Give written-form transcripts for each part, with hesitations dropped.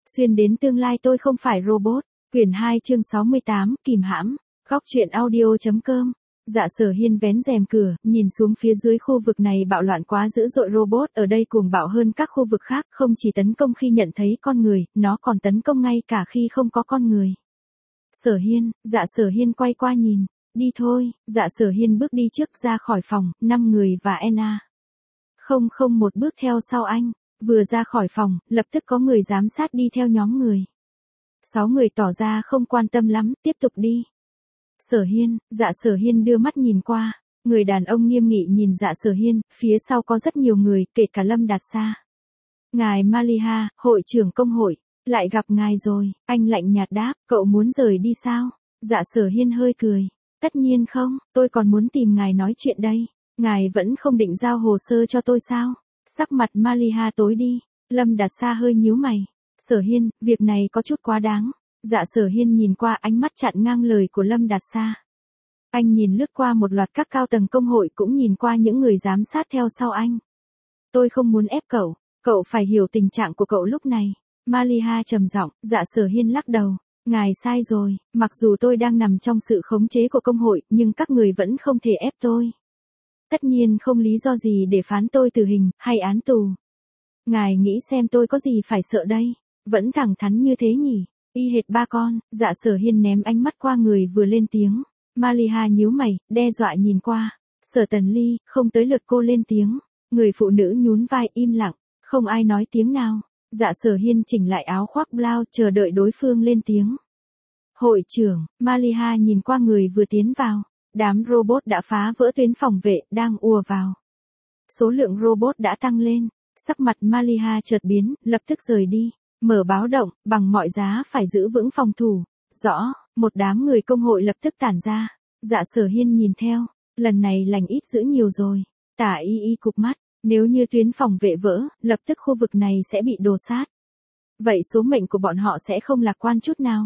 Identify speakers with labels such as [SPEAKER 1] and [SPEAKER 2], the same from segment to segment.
[SPEAKER 1] Xuyên đến tương lai tôi không phải robot. Quyển 2 chương 68, kìm hãm. Góc truyện audio.com. Dạ Sở Hiên vén rèm cửa, nhìn xuống phía dưới khu vực này bạo loạn quá dữ dội, robot ở đây cuồng bạo hơn các khu vực khác, không chỉ tấn công khi nhận thấy con người, nó còn tấn công ngay cả khi không có con người. Sở Hiên, Dạ Sở Hiên quay qua nhìn, đi thôi. Dạ Sở Hiên bước đi trước ra khỏi phòng, 5 người và Anna. Không một bước theo sau anh, vừa ra khỏi phòng, lập tức có người giám sát đi theo nhóm người. 6 người tỏ ra không quan tâm lắm, tiếp tục đi. Sở Hiên, Dạ Sở Hiên đưa mắt nhìn qua, người đàn ông nghiêm nghị nhìn Dạ Sở Hiên, phía sau có rất nhiều người, kể cả Lâm Đạt Sa. Ngài Maliha, hội trưởng công hội, lại gặp ngài rồi, anh lạnh nhạt đáp, cậu muốn rời đi sao? Dạ Sở Hiên hơi cười, tất nhiên không, tôi còn muốn tìm ngài nói chuyện đây, ngài vẫn không định giao hồ sơ cho tôi sao? Sắc mặt Maliha tối đi, Lâm Đạt Sa hơi nhíu mày, Sở Hiên, việc này có chút quá đáng. Dạ Sở Hiên nhìn qua, ánh mắt chặn ngang lời của Lâm Đạt Sa. Anh nhìn lướt qua một loạt các cao tầng công hội, cũng nhìn qua những người giám sát theo sau anh. Tôi không muốn ép cậu phải hiểu tình trạng của cậu lúc này. Maliha trầm giọng. Dạ Sở Hiên lắc đầu, ngài sai rồi, mặc dù tôi đang nằm trong sự khống chế của công hội, nhưng các người vẫn không thể ép tôi. Tất nhiên không lý do gì để phán tôi tử hình, hay án tù. Ngài nghĩ xem tôi có gì phải sợ đây, vẫn thẳng thắn như thế nhỉ. Y hệt ba con. Dạ Sở Hiên ném ánh mắt qua người vừa lên tiếng. Maliha nhíu mày, đe dọa nhìn qua. Sở Tần Ly, không tới lượt cô lên tiếng. Người phụ nữ nhún vai im lặng, không ai nói tiếng nào. Dạ Sở Hiên chỉnh lại áo khoác blau, chờ đợi đối phương lên tiếng. Hội trưởng, Maliha nhìn qua người vừa tiến vào. Đám robot đã phá vỡ tuyến phòng vệ, đang ùa vào. Số lượng robot đã tăng lên. Sắc mặt Maliha chợt biến, lập tức rời đi. Mở báo động, bằng mọi giá phải giữ vững phòng thủ. Rõ, một đám người công hội lập tức tản ra. Dạ Sở Hiên nhìn theo, lần này lành ít dữ nhiều rồi. Tả y cụp mắt, nếu như tuyến phòng vệ vỡ, lập tức khu vực này sẽ bị đổ sát. Vậy số mệnh của bọn họ sẽ không lạc quan chút nào.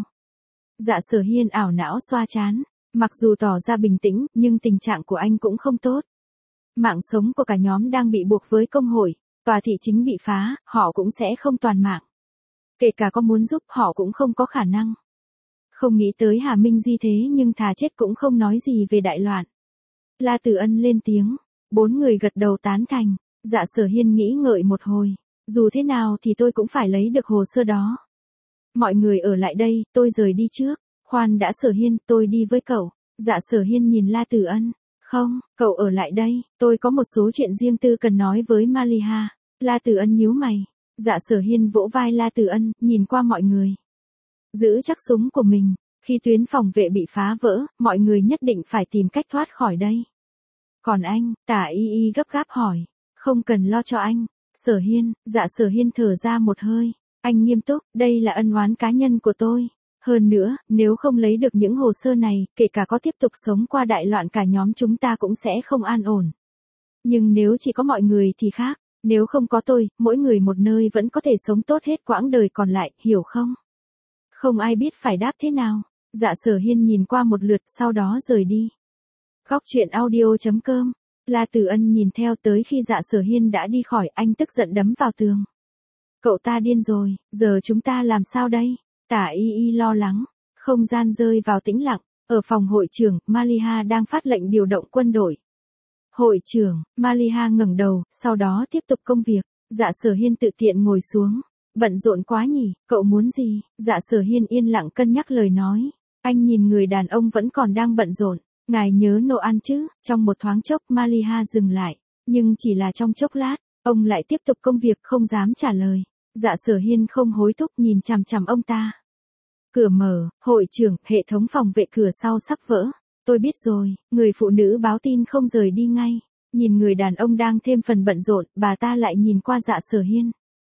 [SPEAKER 1] Dạ Sở Hiên ảo não xoa trán, mặc dù tỏ ra bình tĩnh, nhưng tình trạng của anh cũng không tốt. Mạng sống của cả nhóm đang bị buộc với công hội, tòa thị chính bị phá, họ cũng sẽ không toàn mạng. Kể cả có muốn giúp họ cũng không có khả năng. Không nghĩ tới Hà Minh Di thế nhưng thà chết cũng không nói gì về đại loạn. La Tử Ân lên tiếng, 4 người gật đầu tán thành. Dạ Sở Hiên nghĩ ngợi một hồi, dù thế nào thì tôi cũng phải lấy được hồ sơ đó. Mọi người ở lại đây, tôi rời đi trước. Khoan đã Sở Hiên, tôi đi với cậu. Dạ Sở Hiên nhìn La Tử Ân, không, cậu ở lại đây, tôi có một số chuyện riêng tư cần nói với Maliha. La Tử Ân nhíu mày. Dạ Sở Hiên vỗ vai La Tử Ân, nhìn qua mọi người. Giữ chắc súng của mình, khi tuyến phòng vệ bị phá vỡ, mọi người nhất định phải tìm cách thoát khỏi đây. Còn anh, Tả y gấp gáp hỏi. Không cần lo cho anh. Sở Hiên, Dạ Sở Hiên thở ra một hơi. Anh nghiêm túc, đây là ân oán cá nhân của tôi. Hơn nữa, nếu không lấy được những hồ sơ này, kể cả có tiếp tục sống qua đại loạn cả nhóm chúng ta cũng sẽ không an ổn. Nhưng nếu chỉ có mọi người thì khác. Nếu không có tôi, mỗi người một nơi vẫn có thể sống tốt hết quãng đời còn lại, hiểu không? Không ai biết phải đáp thế nào. Dạ Sở Hiên nhìn qua một lượt, sau đó rời đi. Góc truyện audio.com. La Tử Ân nhìn theo tới khi Dạ Sở Hiên đã đi khỏi, anh tức giận đấm vào tường. Cậu ta điên rồi, giờ chúng ta làm sao đây? Tả y lo lắng. Không gian rơi vào tĩnh lặng. Ở phòng hội trưởng, Maliha đang phát lệnh điều động quân đội. Hội trưởng, Maliha ngẩng đầu, sau đó tiếp tục công việc. Dạ Sở Hiên tự tiện ngồi xuống. Bận rộn quá nhỉ, cậu muốn gì? Dạ Sở Hiên yên lặng cân nhắc lời nói. Anh nhìn người đàn ông vẫn còn đang bận rộn. Ngài nhớ nấu ăn chứ? Trong một thoáng chốc Maliha dừng lại. Nhưng chỉ là trong chốc lát, ông lại tiếp tục công việc không dám trả lời. Dạ Sở Hiên không hối thúc nhìn chằm chằm ông ta. Cửa mở, hội trưởng, hệ thống phòng vệ cửa sau sắp vỡ. Tôi biết rồi, người phụ nữ báo tin không rời đi ngay. Nhìn người đàn ông đang thêm phần bận rộn, bà ta lại nhìn qua Dạ Sở Hiên.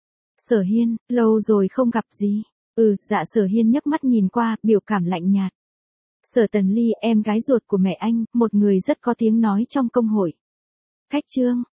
[SPEAKER 1] Sở Hiên, lâu rồi không gặp gì. Dạ Sở Hiên nhấc mắt nhìn qua, biểu cảm lạnh nhạt. Sở Tần Ly, em gái ruột của mẹ anh, một người rất có tiếng nói trong công hội. Khách trương,